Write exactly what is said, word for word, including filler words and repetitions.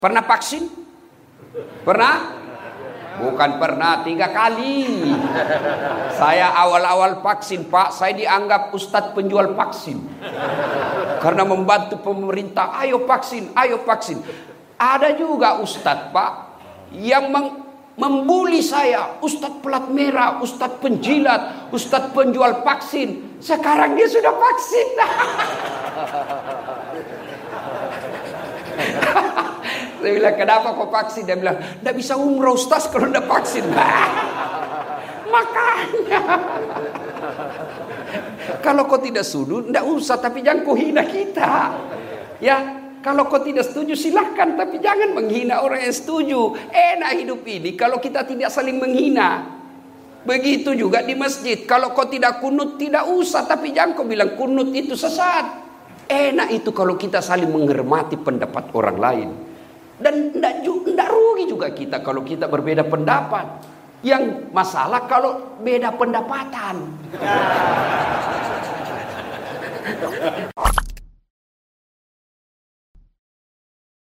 Pernah vaksin? Pernah? Bukan pernah, tiga kali. Saya awal-awal vaksin, Pak, saya dianggap ustadz penjual vaksin. Karena membantu pemerintah, ayo vaksin, ayo vaksin. Ada juga ustadz, Pak, yang meng membuli saya, ustadz pelat merah, ustadz penjilat, ustadz penjual vaksin. Sekarang dia sudah vaksin. Saya bilang, kenapa kok vaksin? Dia bilang, tidak bisa umroh ustaz kalau tidak vaksin. Makanya kalau kau tidak sudut, tidak usah, tapi jangan kau hina kita. Ya, kalau kau tidak setuju silahkan, tapi jangan menghina orang yang setuju. Enak hidup ini kalau kita tidak saling menghina. Begitu juga di masjid. Kalau kau tidak kunut, tidak usah, tapi jangan kau bilang kunut itu sesat. Enak itu kalau kita saling menghormati pendapat orang lain. Dan tidak rugi juga kita kalau kita berbeda pendapat. Yang masalah kalau beda pendapatan.